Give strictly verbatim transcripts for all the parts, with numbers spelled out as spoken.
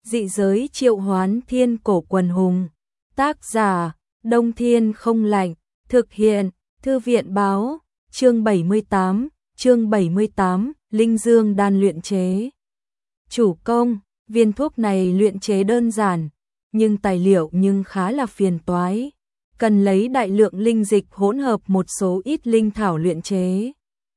Dị giới triệu hoán thiên cổ quần hùng. Tác giả, Đông Thiên không lạnh. Thực hiện, Thư viện báo. Chương bảy mươi tám, chương bảy mươi tám, Linh Dương đan luyện chế. Chủ công, viên thuốc này luyện chế đơn giản, nhưng tài liệu nhưng khá là phiền toái. Cần lấy đại lượng linh dịch hỗn hợp một số ít linh thảo luyện chế.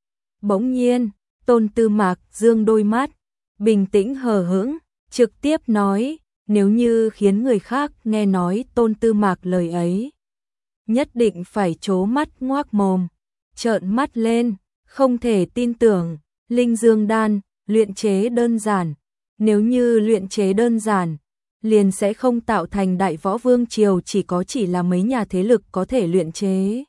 Bỗng nhiên, Tôn Tư Mạc dương đôi mắt, bình tĩnh hờ hững, trực tiếp nói, nếu như khiến người khác nghe nói Tôn Tư Mạc lời ấy, nhất định phải trố mắt ngoác mồm, trợn mắt lên, không thể tin tưởng. Linh Dương đan, luyện chế đơn giản, nếu như luyện chế đơn giản, liền sẽ không tạo thành Đại Võ Vương Triều chỉ có chỉ là mấy nhà thế lực có thể luyện chế.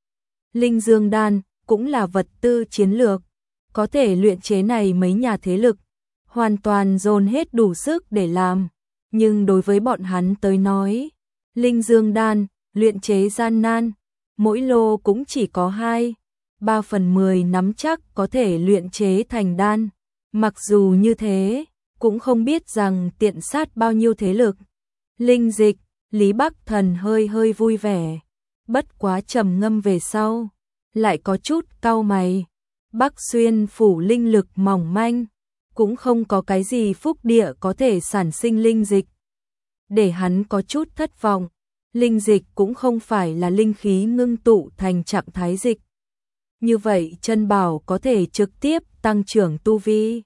Linh Dương đan cũng là vật tư chiến lược, có thể luyện chế này mấy nhà thế lực hoàn toàn dồn hết đủ sức để làm, nhưng đối với bọn hắn tới nói, Linh Dương đan luyện chế gian nan, mỗi lô cũng chỉ có hai, ba phần mười nắm chắc có thể luyện chế thành đan. Mặc dù như thế, cũng không biết rằng tiện sát bao nhiêu thế lực. Linh dịch, Lý Bắc Thần hơi hơi vui vẻ, bất quá trầm ngâm về sau, lại có chút cau mày. Bắc Xuyên phủ linh lực mỏng manh, cũng không có cái gì phúc địa có thể sản sinh linh dịch. Để hắn có chút thất vọng, linh dịch cũng không phải là linh khí ngưng tụ thành trạng thái dịch. Như vậy chân bảo có thể trực tiếp tăng trưởng tu vi.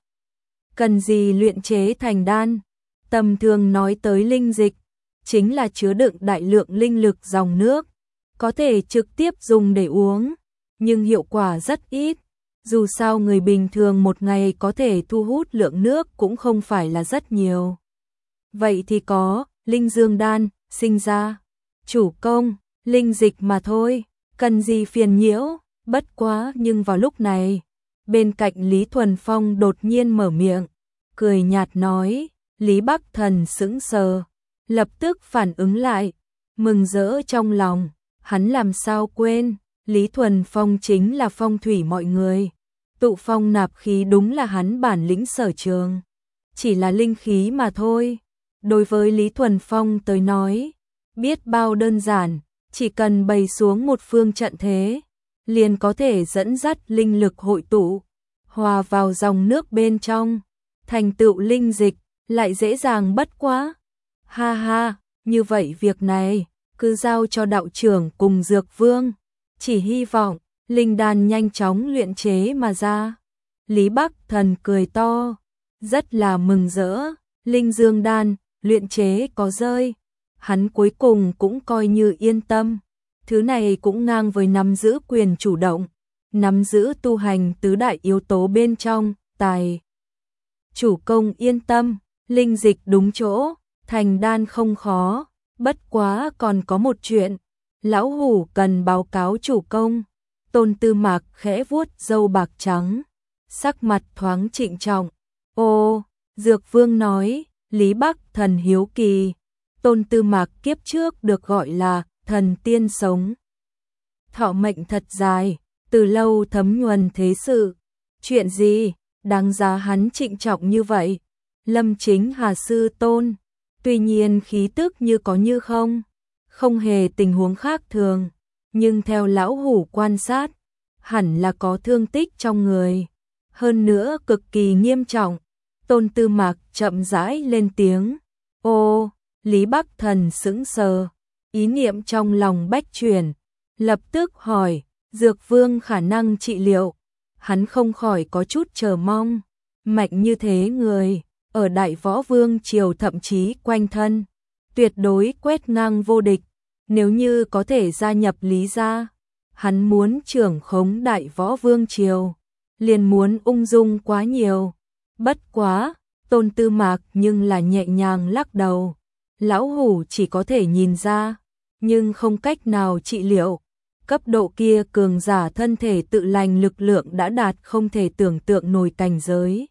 Cần gì luyện chế thành đan? Tầm thường nói tới linh dịch, chính là chứa đựng đại lượng linh lực dòng nước, có thể trực tiếp dùng để uống, nhưng hiệu quả rất ít. Dù sao người bình thường một ngày có thể thu hút lượng nước cũng không phải là rất nhiều. Vậy thì có, Linh Dương đan, sinh ra. Chủ công, linh dịch mà thôi, cần gì phiền nhiễu. Bất quá nhưng vào lúc này, bên cạnh Lý Thuần Phong đột nhiên mở miệng, cười nhạt nói. Lý Bắc Thần sững sờ, lập tức phản ứng lại, mừng rỡ trong lòng, hắn làm sao quên, Lý Thuần Phong chính là phong thủy mọi người, tụ phong nạp khí đúng là hắn bản lĩnh sở trường, chỉ là linh khí mà thôi. Đối với Lý Thuần Phong tới nói, biết bao đơn giản, chỉ cần bày xuống một phương trận thế, liền có thể dẫn dắt linh lực hội tụ, hòa vào dòng nước bên trong, thành tựu linh dịch, lại dễ dàng bất quá. Ha ha, như vậy việc này, cứ giao cho đạo trưởng cùng Dược Vương, chỉ hy vọng, linh đan nhanh chóng luyện chế mà ra. Lý Bắc Thần cười to, rất là mừng rỡ, Linh Dương đan, luyện chế có rơi, hắn cuối cùng cũng coi như yên tâm. Thứ này cũng ngang với nắm giữ quyền chủ động, nắm giữ tu hành tứ đại yếu tố bên trong, tài. Chủ công yên tâm, linh dịch đúng chỗ, thành đan không khó, bất quá còn có một chuyện, lão hủ cần báo cáo chủ công. Tôn Tư Mạc khẽ vuốt râu bạc trắng, sắc mặt thoáng trịnh trọng. Ô, Dược Vương nói, Lý Bắc Thần hiếu kỳ, Tôn Tư Mạc kiếp trước được gọi là thần tiên sống. Thọ mệnh thật dài, từ lâu thấm nhuần thế sự. Chuyện gì, đáng giá hắn trịnh trọng như vậy? Lâm Chính Hà sư tôn, tuy nhiên khí tức như có như không, không hề tình huống khác thường, nhưng theo lão hủ quan sát, hẳn là có thương tích trong người, hơn nữa cực kỳ nghiêm trọng. Tôn Tư Mạc chậm rãi lên tiếng. Ô, Lý Bắc Thần sững sờ, ý niệm trong lòng bách chuyển, lập tức hỏi, Dược Vương khả năng trị liệu. Hắn không khỏi có chút chờ mong, mạnh như thế người, ở Đại Võ Vương Triều thậm chí quanh thân, tuyệt đối quét ngang vô địch, nếu như có thể gia nhập Lý gia, hắn muốn trưởng khống Đại Võ Vương Triều, liền muốn ung dung quá nhiều. Bất quá, Tôn Tư Mạc nhưng là nhẹ nhàng lắc đầu, lão hủ chỉ có thể nhìn ra, nhưng không cách nào trị liệu. Cấp độ kia cường giả thân thể tự lành lực lượng đã đạt không thể tưởng tượng nổi cảnh giới,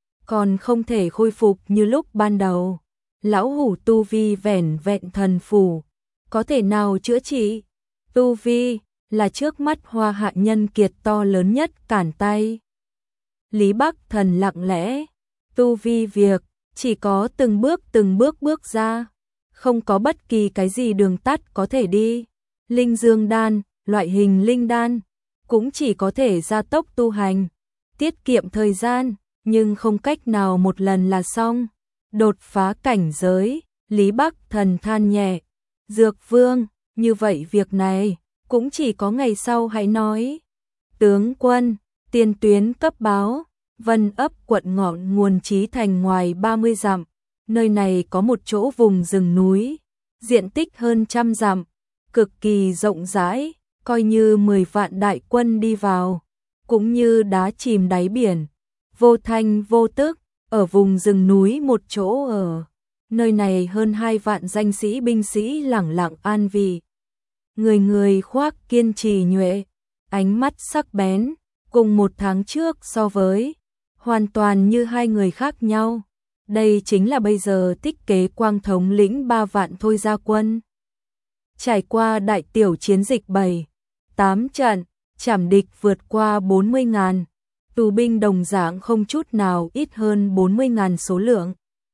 còn không thể khôi phục như lúc ban đầu. Lão hủ tu vi vẻn vẹn thần phù, có thể nào chữa trị? Tu vi là trước mắt Hoa Hạ nhân kiệt to lớn nhất cản tay. Lý Bắc Thần lặng lẽ, tu vi việc chỉ có từng bước từng bước bước ra, không có bất kỳ cái gì đường tắt có thể đi. Linh dương đan, loại hình linh đan, cũng chỉ có thể gia tốc tu hành, tiết kiệm thời gian, nhưng không cách nào một lần là xong. Đột phá cảnh giới, Lý Bắc Thần than nhẹ, Dược Vương, như vậy việc này, cũng chỉ có ngày sau hãy nói. Tướng quân, tiền tuyến cấp báo, Vân ấp quận Ngọn Nguồn Chí Thành ngoài ba mươi dặm, nơi này có một chỗ vùng rừng núi, diện tích hơn trăm dặm, cực kỳ rộng rãi, coi như mười vạn đại quân đi vào, cũng như đá chìm đáy biển, vô thanh vô tức, ở vùng rừng núi một chỗ ở. Nơi này hơn hai vạn danh sĩ binh sĩ lẳng lặng an vị. Người người khoác kiên trì nhuệ, ánh mắt sắc bén, cùng một tháng trước so với, hoàn toàn như hai người khác nhau. Đây chính là bây giờ Tích Kế Quang thống lĩnh ba vạn thôi ra quân. Trải qua đại tiểu chiến dịch bảy, tám trận, trảm địch vượt qua bốn mươi ngàn, tù binh đồng dạng không chút nào ít hơn bốn mươi ngàn số lượng.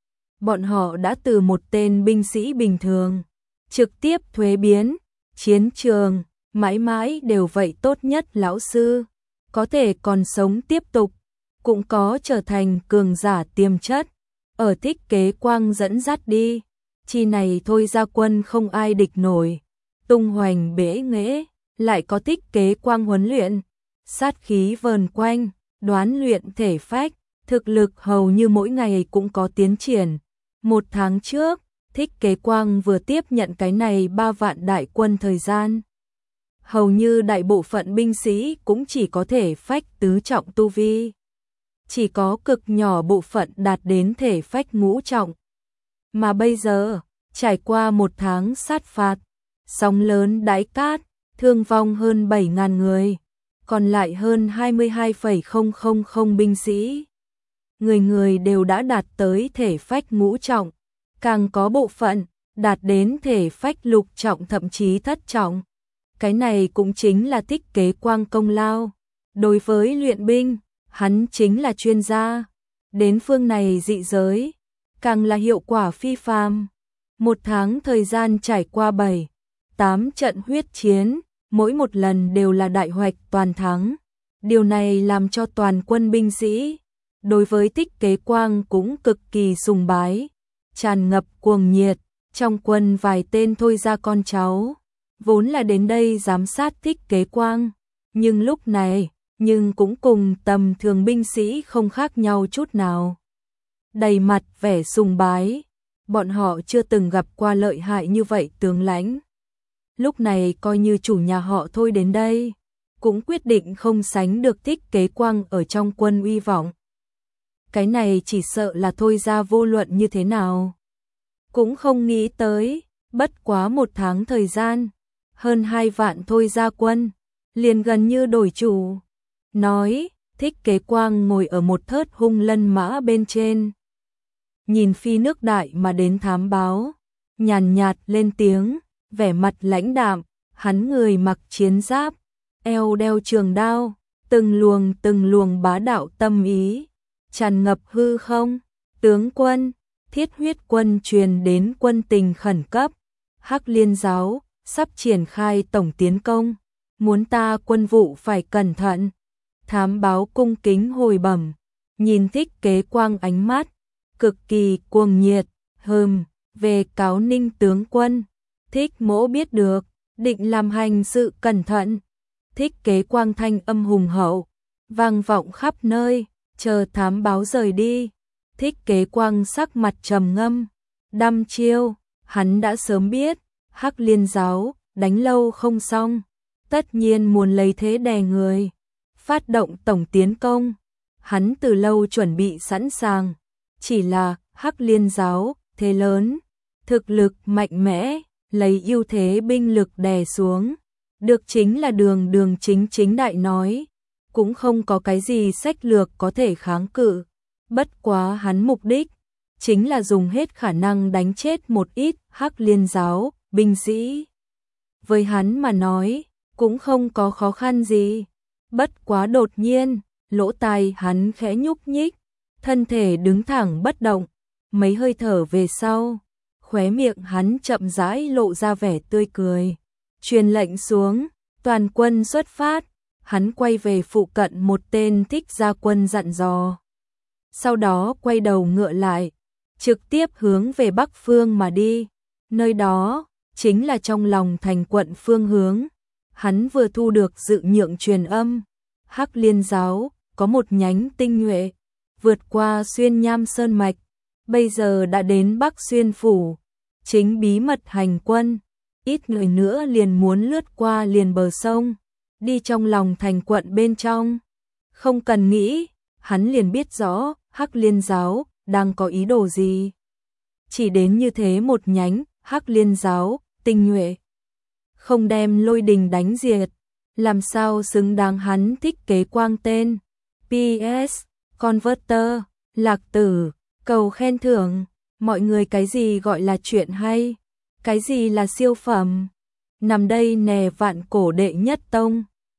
Bọn họ đã từ một tên binh sĩ bình thường, trực tiếp thuế biến, chiến trường, mãi mãi đều vậy tốt nhất lão sư, có thể còn sống tiếp tục, cũng có trở thành cường giả tiềm chất, ở Tích Kế Quang dẫn dắt đi, chi này thôi ra quân không ai địch nổi, tung hoành bể nghễ, lại có Tích Kế Quang huấn luyện, sát khí vờn quanh, đoán luyện thể phách, thực lực hầu như mỗi ngày cũng có tiến triển. Một tháng trước, Tích Kế Quang vừa tiếp nhận cái này ba vạn đại quân thời gian. Hầu như đại bộ phận binh sĩ cũng chỉ có thể phách tứ trọng tu vi. Chỉ có cực nhỏ bộ phận đạt đến thể phách ngũ trọng. Mà bây giờ, trải qua một tháng sát phạt, sóng lớn đãi cát, thương vong hơn bảy ngàn người, còn lại hơn hai mươi hai phẩy không không không binh sĩ. Người người đều đã đạt tới thể phách ngũ trọng, càng có bộ phận đạt đến thể phách lục trọng thậm chí thất trọng. Cái này cũng chính là Tích Kế Quang công lao. Đối với luyện binh, hắn chính là chuyên gia. Đến phương này dị giới, càng là hiệu quả phi phàm. Một tháng thời gian trải qua bảy, tám trận huyết chiến, mỗi một lần đều là đại hoạch toàn thắng. Điều này làm cho toàn quân binh sĩ đối với Tích Kế Quang cũng cực kỳ sùng bái, tràn ngập cuồng nhiệt. Trong quân vài tên thôi ra con cháu, vốn là đến đây giám sát Tích Kế Quang, nhưng lúc này, nhưng cũng cùng tầm thường binh sĩ không khác nhau chút nào. Đầy mặt vẻ sùng bái, bọn họ chưa từng gặp qua lợi hại như vậy tướng lãnh. Lúc này coi như chủ nhà họ thôi đến đây, cũng quyết định không sánh được Tích Kế Quang ở trong quân uy vọng. Cái này chỉ sợ là thôi ra vô luận như thế nào. Cũng không nghĩ tới, bất quá một tháng thời gian, hơn hai vạn thôi ra quân, liền gần như đổi chủ. Nói, Tích Kế Quang ngồi ở một thớt hung lân mã bên trên. Nhìn phi nước đại mà đến thám báo, nhàn nhạt lên tiếng, vẻ mặt lãnh đạm, hắn người mặc chiến giáp, eo đeo trường đao, từng luồng từng luồng bá đạo tâm ý, tràn ngập hư không. Tướng quân, Thiết Huyết quân truyền đến quân tình khẩn cấp, Hắc Liên giáo sắp triển khai tổng tiến công, muốn ta quân vụ phải cẩn thận. Thám báo cung kính hồi bẩm, nhìn Tích Kế Quang ánh mắt cực kỳ cuồng nhiệt, hừm, về cáo Ninh tướng quân, Thích mỗ biết được, định làm hành sự cẩn thận. Tích Kế Quang thanh âm hùng hậu, vang vọng khắp nơi, chờ thám báo rời đi. Tích Kế Quang sắc mặt trầm ngâm, đăm chiêu, hắn đã sớm biết, Hắc Liên giáo, đánh lâu không xong, tất nhiên muốn lấy thế đè người, phát động tổng tiến công. Hắn từ lâu chuẩn bị sẵn sàng, chỉ là Hắc Liên giáo, thế lớn, thực lực mạnh mẽ, lấy ưu thế binh lực đè xuống, được chính là đường đường chính chính đại nói, cũng không có cái gì sách lược có thể kháng cự. Bất quá hắn mục đích chính là dùng hết khả năng đánh chết một ít Hắc Liên giáo binh sĩ. Với hắn mà nói, cũng không có khó khăn gì. Bất quá đột nhiên, lỗ tai hắn khẽ nhúc nhích, thân thể đứng thẳng bất động, mấy hơi thở về sau, khóe miệng hắn chậm rãi lộ ra vẻ tươi cười. Truyền lệnh xuống, toàn quân xuất phát, hắn quay về phụ cận một tên thích gia quân dặn dò. Sau đó quay đầu ngựa lại, trực tiếp hướng về Bắc Phương mà đi. Nơi đó, chính là trong lòng thành quận phương hướng. Hắn vừa thu được dự nhượng truyền âm. Hắc Liên giáo, có một nhánh tinh nhuệ, vượt qua xuyên nham sơn mạch, bây giờ đã đến Bắc Xuyên Phủ, chính bí mật hành quân, ít người nữa liền muốn lướt qua liền bờ sông, đi trong lòng thành quận bên trong. Không cần nghĩ, hắn liền biết rõ Hắc Liên giáo đang có ý đồ gì. Chỉ đến như thế một nhánh Hắc Liên giáo tinh nhuệ, không đem Lôi Đình đánh diệt, làm sao xứng đáng hắn thích kế quang tên. pê ét Converter, Lạc Tử, cầu khen thưởng, mọi người cái gì gọi là chuyện hay, cái gì là siêu phẩm. Nằm đây nè vạn cổ đệ nhất tông.